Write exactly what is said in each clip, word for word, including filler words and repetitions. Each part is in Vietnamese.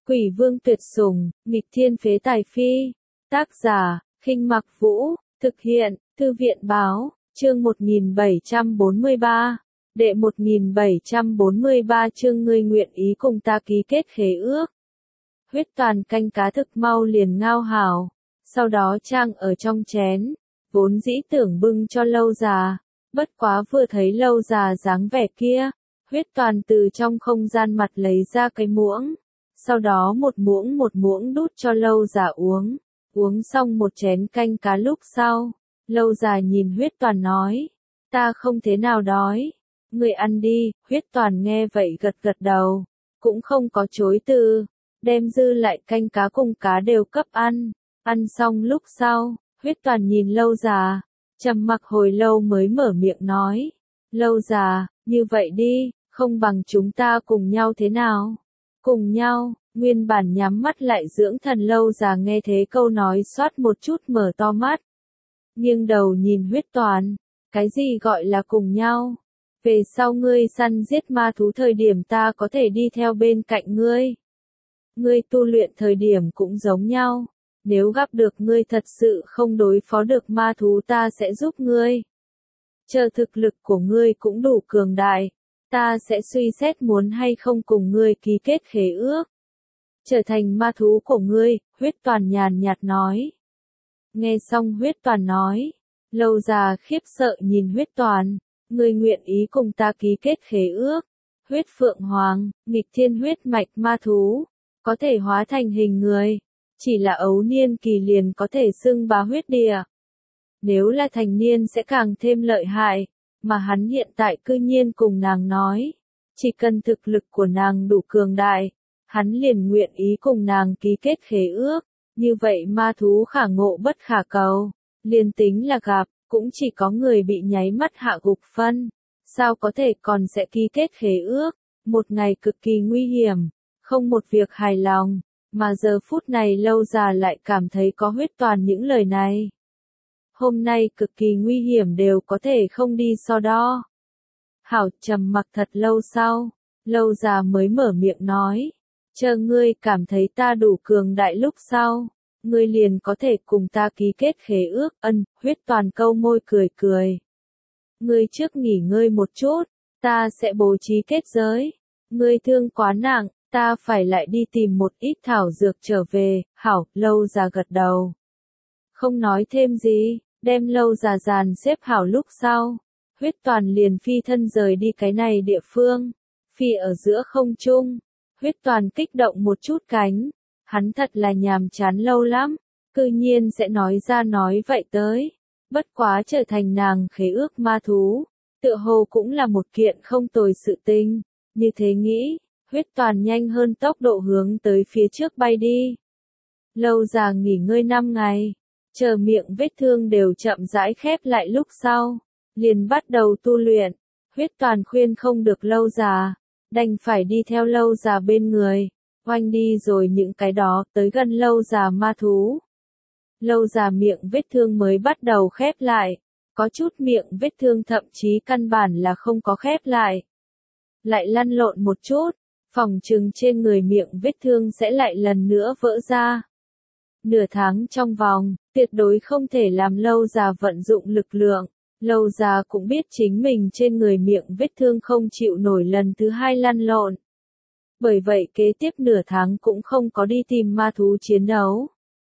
Quỷ vương tuyệt sủng, nghịch thiên phế tài phi. Tác giả, Khinh Mặc Vũ, thực hiện, Thư viện báo, chương một nghìn bảy trăm bốn mươi ba. Đệ một nghìn bảy trăm bốn mươi ba chương ngươi nguyện ý cùng ta ký kết khế ước. Huyết toàn canh cá thực mau liền ngao hảo, sau đó trang ở trong chén, vốn dĩ tưởng bưng cho Lâu Già, bất quá vừa thấy Lâu Già dáng vẻ kia, huyết toàn từ trong không gian mặt lấy ra cái muỗng, sau đó một muỗng một muỗng đút cho Lâu Già uống, uống xong một chén canh cá lúc sau, Lâu Già nhìn huyết toàn nói, ta không thế nào đói, ngươi ăn đi, huyết toàn nghe vậy gật gật đầu, cũng không có chối từ, đem dư lại canh cá cùng cá đều cấp ăn, ăn xong lúc sau, huyết toàn nhìn Lâu Già, trầm mặc hồi lâu mới mở miệng nói, Lâu Già, như vậy đi, không bằng chúng ta cùng nhau thế nào? Cùng nhau, nguyên bản nhắm mắt lại dưỡng thần Lâu Già nghe thế câu nói xoát một chút mở to mắt. Nghiêng đầu nhìn huyết toàn, cái gì gọi là cùng nhau? Về sau ngươi săn giết ma thú thời điểm ta có thể đi theo bên cạnh ngươi. Ngươi tu luyện thời điểm cũng giống nhau. Nếu gặp được ngươi thật sự không đối phó được ma thú ta sẽ giúp ngươi. Chờ thực lực của ngươi cũng đủ cường đại, ta sẽ suy xét muốn hay không cùng ngươi ký kết khế ước. Trở thành ma thú của ngươi, huyết toàn nhàn nhạt nói. Nghe xong huyết toàn nói, Lâu Già khiếp sợ nhìn huyết toàn, ngươi nguyện ý cùng ta ký kết khế ước. Huyết phượng hoàng, nghịch thiên huyết mạch ma thú, có thể hóa thành hình người. Chỉ là ấu niên kỳ liền có thể xưng bá huyết địa. Nếu là thành niên sẽ càng thêm lợi hại, mà hắn hiện tại cư nhiên cùng nàng nói, chỉ cần thực lực của nàng đủ cường đại, hắn liền nguyện ý cùng nàng ký kết khế ước, như vậy ma thú khả ngộ bất khả cầu, liền tính là gặp, cũng chỉ có người bị nháy mắt hạ gục phân, sao có thể còn sẽ ký kết khế ước, một ngày cực kỳ nguy hiểm, không một việc hài lòng. Mà giờ phút này Lâu Già lại cảm thấy có huyết toàn những lời này. Hôm nay cực kỳ nguy hiểm đều có thể không đi so đo. Hảo trầm mặc thật lâu sau, Lâu Già mới mở miệng nói, chờ ngươi cảm thấy ta đủ cường đại lúc sau, ngươi liền có thể cùng ta ký kết khế ước. Ân, huyết toàn câu môi cười cười. Ngươi trước nghỉ ngơi một chút, ta sẽ bố trí kết giới. Ngươi thương quá nặng. Ta phải lại đi tìm một ít thảo dược trở về, hảo, Lâu Già gật đầu. Không nói thêm gì, đem Lâu Già dàn xếp hảo lúc sau. Huyết toàn liền phi thân rời đi cái này địa phương. Phi ở giữa không trung. Huyết toàn kích động một chút cánh. Hắn thật là nhàm chán lâu lắm. Cư nhiên sẽ nói ra nói vậy tới. Bất quá trở thành nàng khế ước ma thú. Tựa hồ cũng là một kiện không tồi sự tình. Như thế nghĩ. Huyết toàn nhanh hơn tốc độ hướng tới phía trước bay đi. Lâu Già nghỉ ngơi năm ngày, chờ miệng vết thương đều chậm rãi khép lại lúc sau, liền bắt đầu tu luyện. Huyết toàn khuyên không được Lâu Già, đành phải đi theo Lâu Già bên người, oanh đi rồi những cái đó tới gần Lâu Già ma thú. Lâu Già miệng vết thương mới bắt đầu khép lại, có chút miệng vết thương thậm chí căn bản là không có khép lại. Lại lăn lộn một chút. Phòng trừng trên người miệng vết thương sẽ lại lần nữa vỡ ra. Nửa tháng trong vòng, tuyệt đối không thể làm Lâu Già vận dụng lực lượng. Lâu Già cũng biết chính mình trên người miệng vết thương không chịu nổi lần thứ hai lăn lộn. Bởi vậy kế tiếp nửa tháng cũng không có đi tìm ma thú chiến đấu.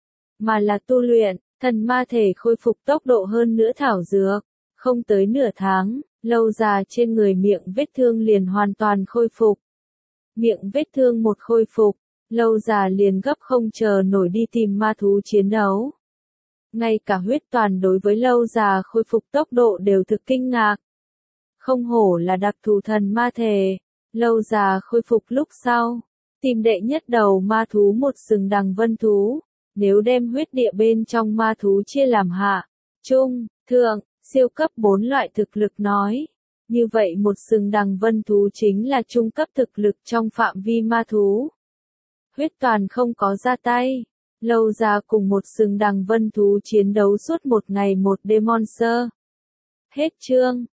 Mà là tu luyện, thần ma thể khôi phục tốc độ hơn nữa thảo dược. Không tới nửa tháng, Lâu Già trên người miệng vết thương liền hoàn toàn khôi phục. Miệng vết thương một khôi phục, Lâu Già liền gấp không chờ nổi đi tìm ma thú chiến đấu. Ngay cả huyết toàn đối với Lâu Già khôi phục tốc độ đều thực kinh ngạc. Không hổ là đặc thù thần ma thể, Lâu Già khôi phục lúc sau, tìm đệ nhất đầu ma thú một sừng đằng vân thú, nếu đem huyết địa bên trong ma thú chia làm hạ, trung, thượng, siêu cấp bốn loại thực lực nói. Như vậy một sừng đằng vân thú chính là trung cấp thực lực trong phạm vi ma thú. Huyết toàn không có ra tay. Lâu Già cùng một sừng đằng vân thú chiến đấu suốt một ngày một đêm monster. Hết chương.